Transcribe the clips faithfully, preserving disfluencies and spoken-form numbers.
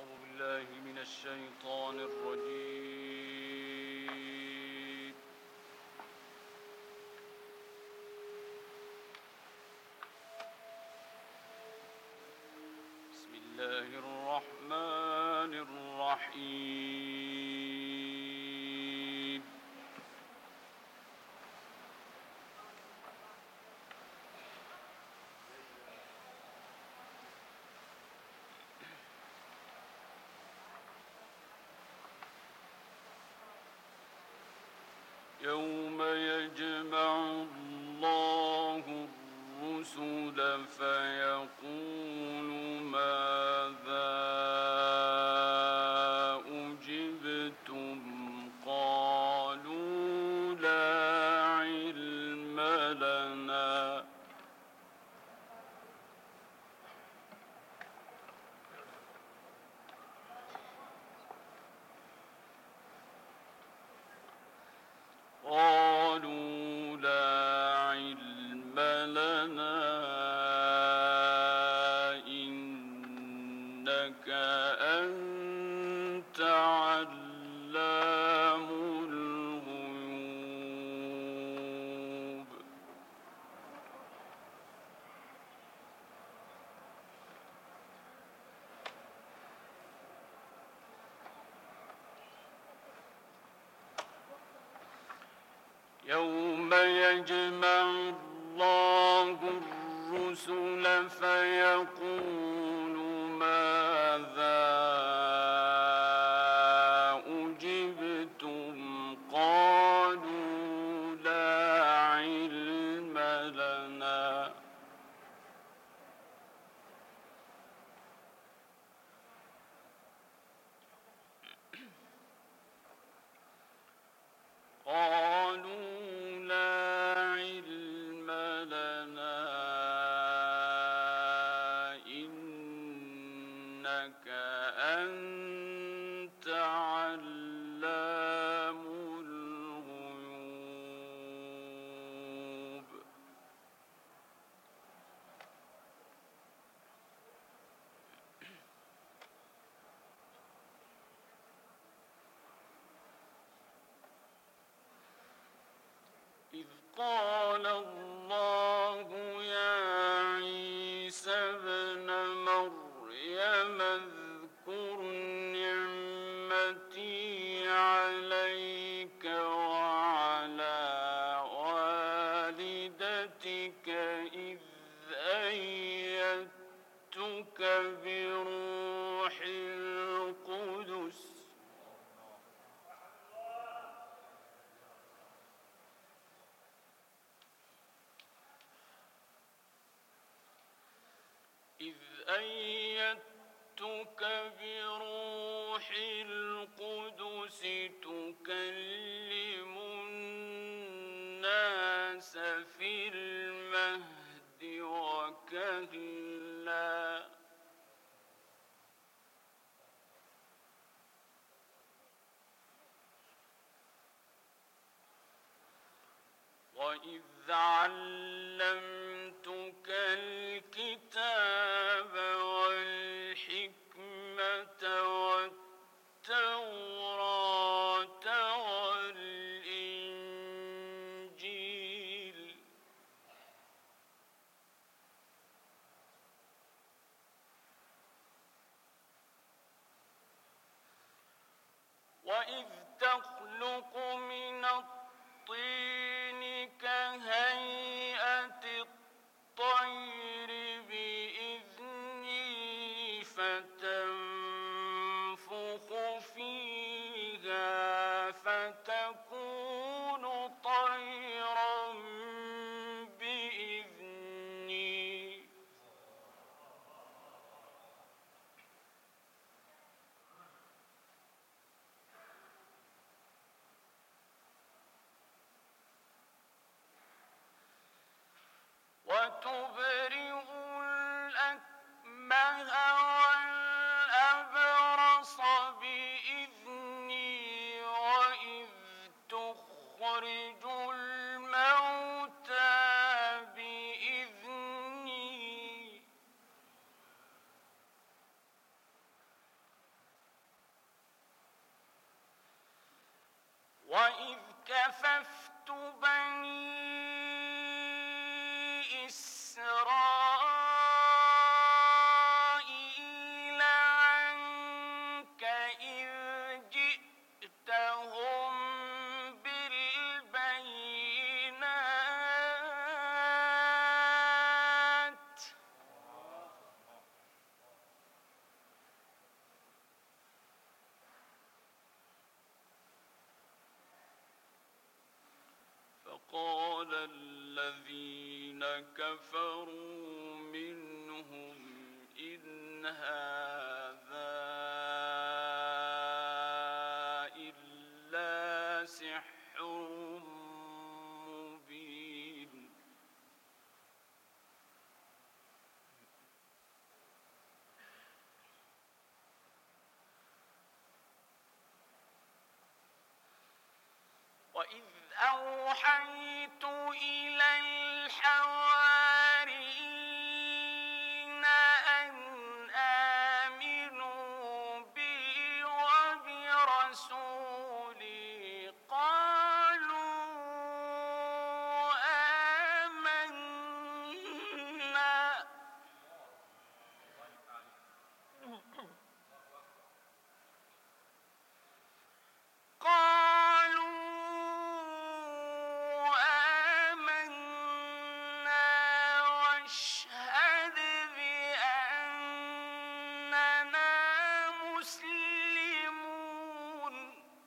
أعوذ بالله من الشيطان الرجيم. بسم الله الرحمن الرحيم. يوم يجمع الله الرسل فيقول ماذا أجبتم قالوا لا علم لنا قالوا لا علم لنا إنك أنت علام الغيوب. يوم يجمع الله الرسل فيقول ماذا أجبتم قالوا لا علم لنا قالوا إنك أنت علام الغيوب. إذ قال الله يا عيسى ابن مريم اذكر نعمتي عليك وعلى والدتك إذ أيدتك بروح القدس إذ أيدتك بروح القدس تكلم الناس في المهد وكهلا وإذ علمتك الكتاب والحكمة والتوراة والإنجيل وإذ تخلق من الطين كهيئة الطير بإذني فتنفخ فيها فتكون طيرا بإذني وتبرئ الأكمه والأبرص بإذني وإذ تخرج الموتى بإذني كففت بني إسرائيل عنك إذ جئتهم بالبينات فقال الذين كفروا منهم إن هذا إلا سحر مبين. وإذ أوحيت إلى الحواريين أن آمنوا بي وبرسولي قالوا آمنا قالوا آمنا واشهد بأننا مسلمون.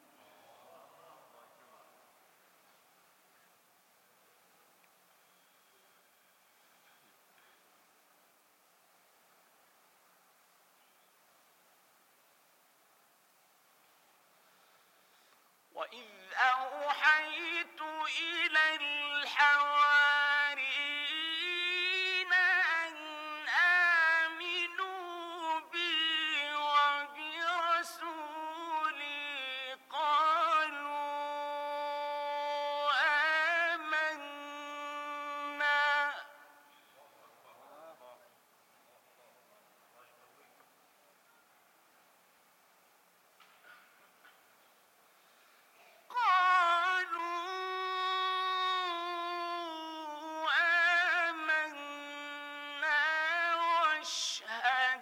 وإذ أوحيت إلى الحواريين أن آمنوا بي وبرسولي قالوا آمنا قالوا آمنا واشهد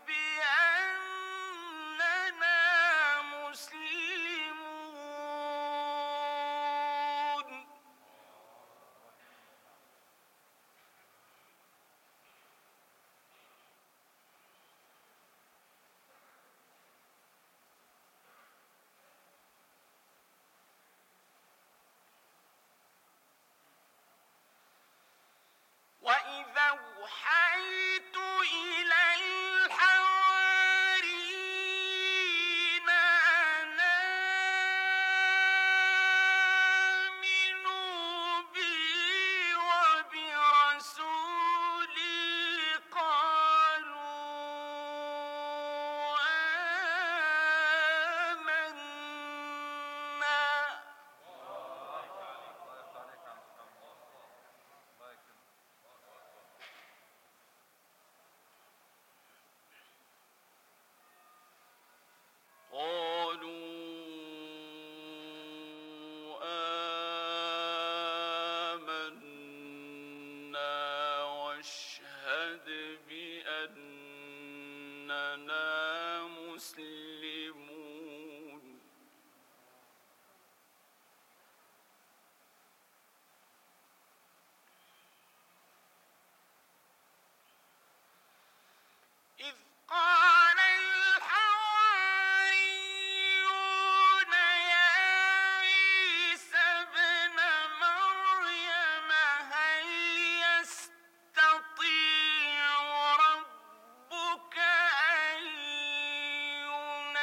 بأننا مسلمون. وإذا أوحيت إلى الحواريين أن آمنوا بي وبرسولي قالوا آمنا قالوا آمنا واشهد بأننا مسلمون. إذ قال الحواريون يا عيسى ابن مريم هل يستطيع ربك أن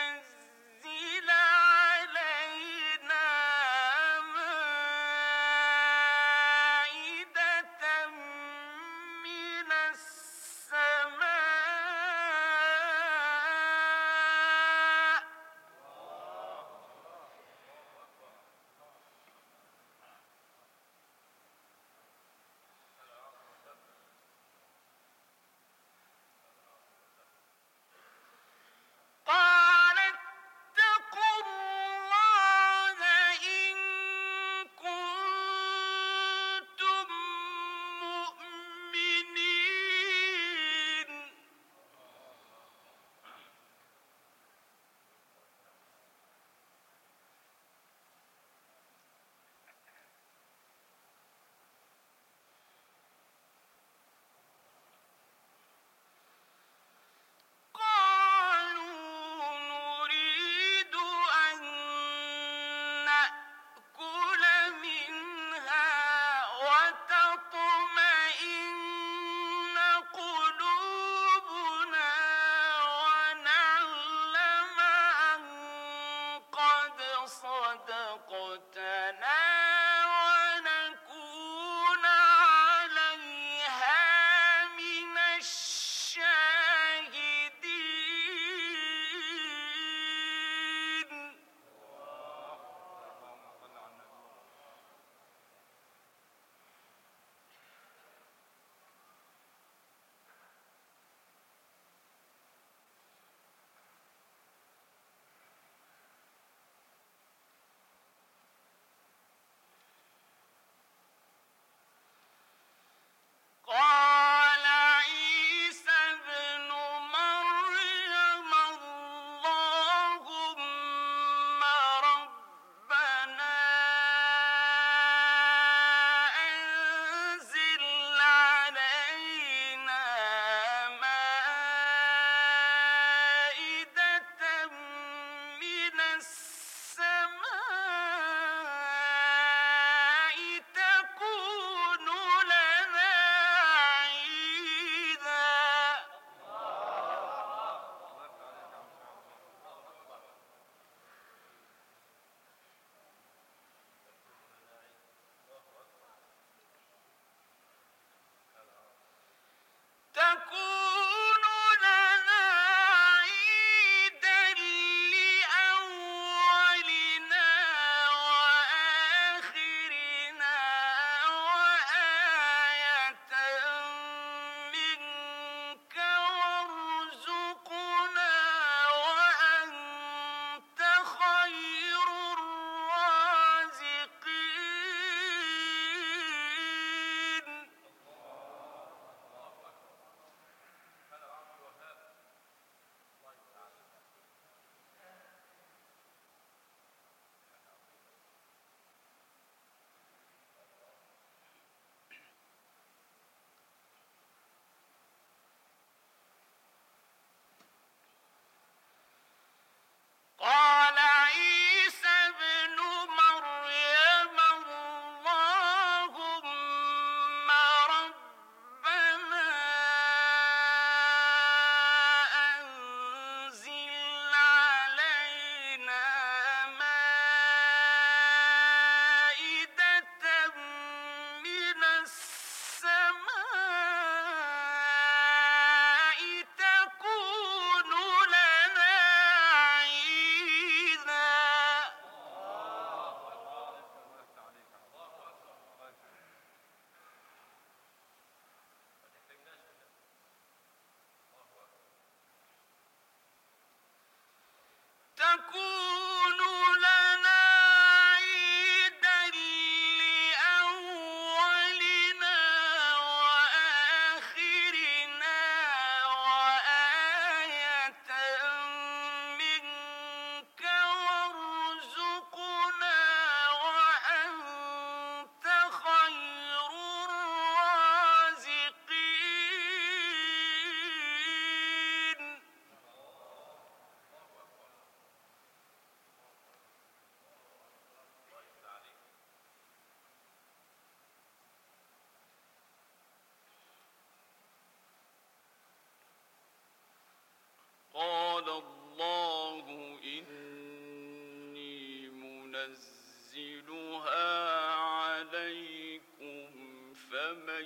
ينزلها عليكم فمن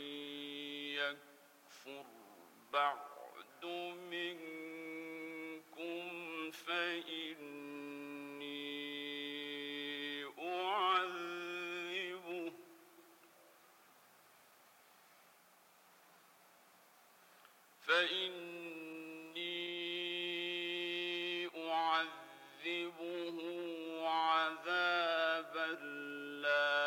يكفر بعد منكم فإني أعذبه فإني أعذبه عذابا لا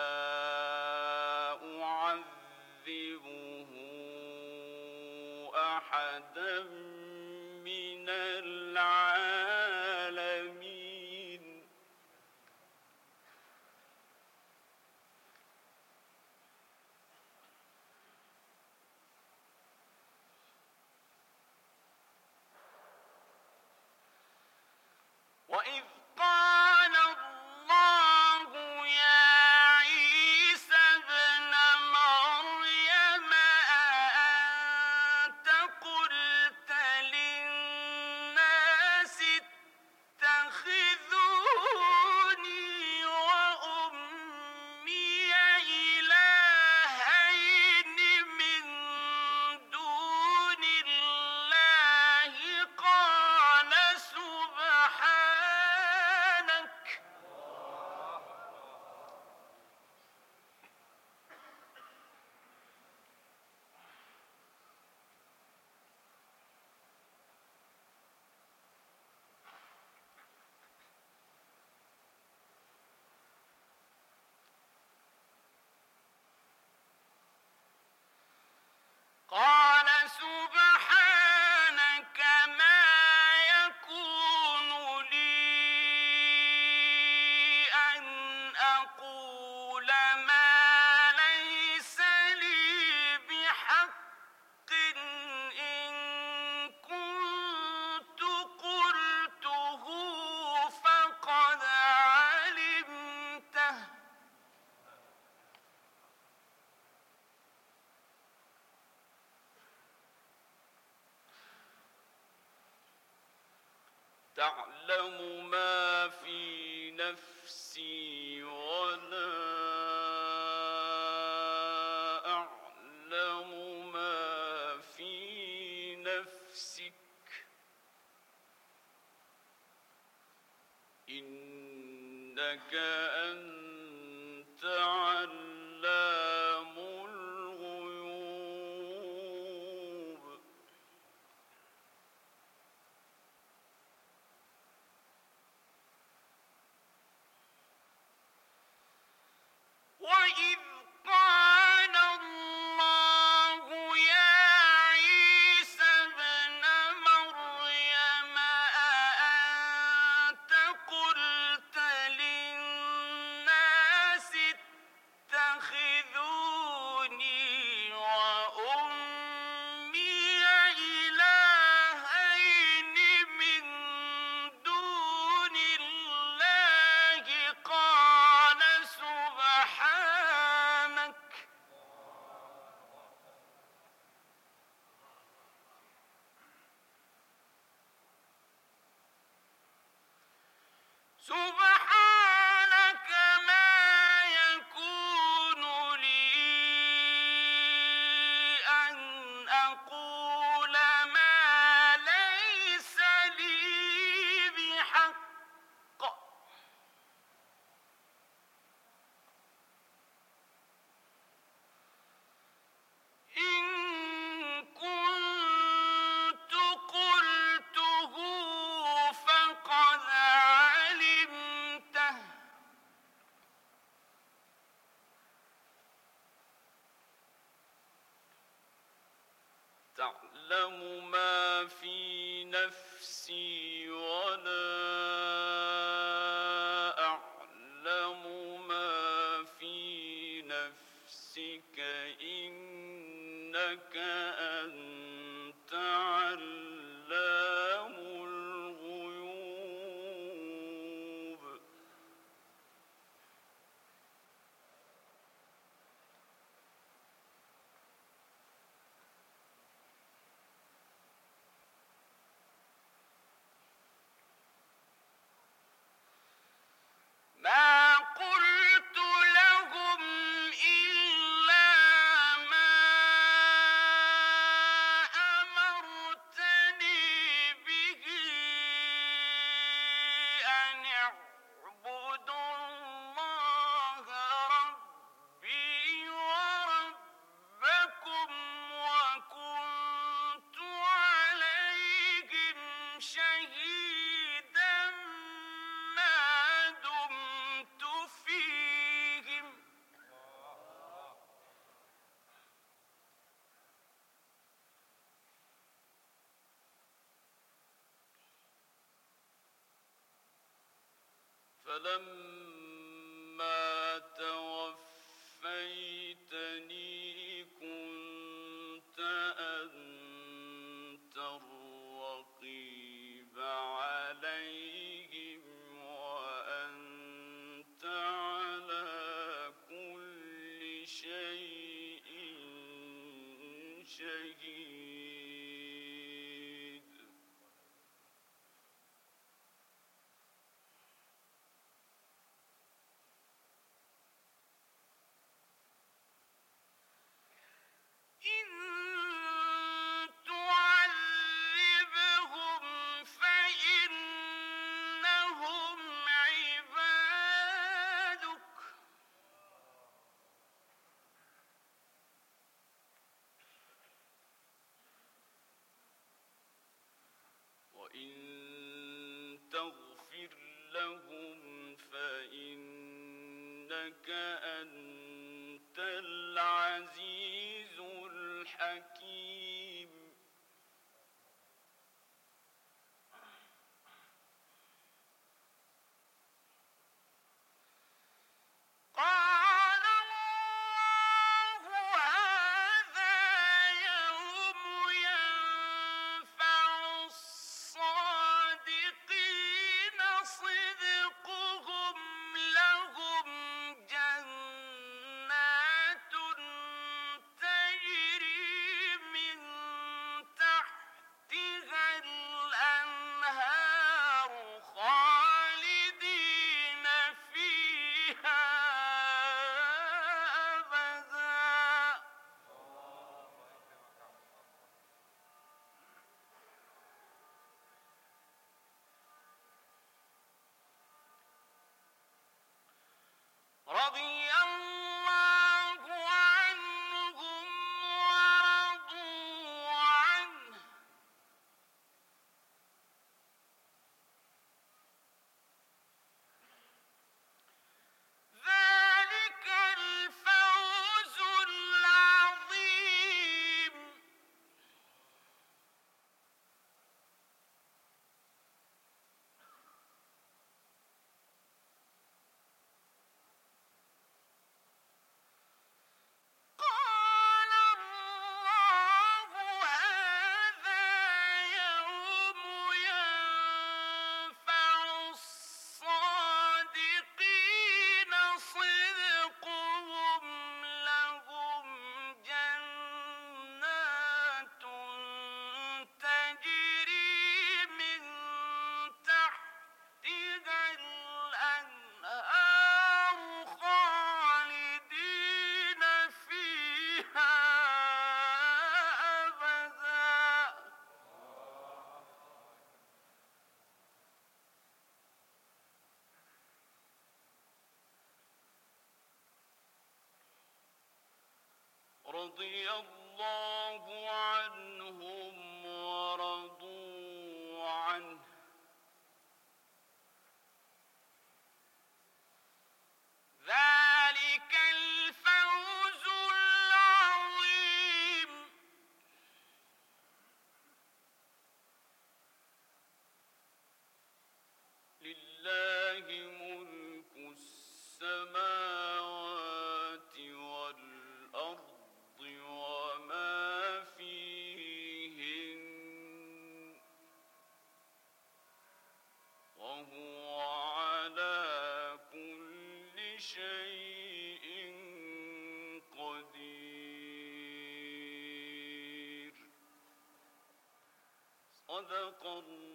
أعذبه أحدا من العالمين. وإذ قال الله يا عيسى ابن مريم أأنت قلت للناس اتخذوني وأمي إلهين من دون الله قال سبحانك قال سبحانك ما يكون لي أن أقول ما ليس لي بحق إن كنت قلته فقد علمته تعلم ما في نفسي ولا أعلم ما في نفسك إنك أنت علام الغيوب. وإذ قال الله يا عيسى ابن مريم أأنت قلت للناس اتخذوني وأمي إلهين من دون الله قال سبحانك سبحانك ما يكون لي أن أقول ما ليس لي بحق إن كنت قلته فقد علمته تعلم ما في نفسي ولا أعلم ما في نفسك إنك أنت علام الغيوب. ما فلما توفيتني كنت أنت الرقيب عليهم وأنت على كل شيء شهيد. إن تعذبهم فإنهم عبادك وإن تغفر لهم فإنك أنت العزيز الحكيم. قال الله هذا يوم ينفع الصادقين صدقهم لهم جنات تجري من تحتها الأنهار خالدين فيها أبدا. رضي الله عنهم ورضوا عنه ذلك الفوز العظيم. قال الله هذا يوم ينفع الصادقين صدقهم لهم جنات تجري من تحتها الأنهار خالدين فيها أبدا. رضي الله عنهم ورضوا عنه ذلك الفوز العظيم. لله ملك السماوات والأرض وما فيهن وهو على كل شيء قدير. صدق الله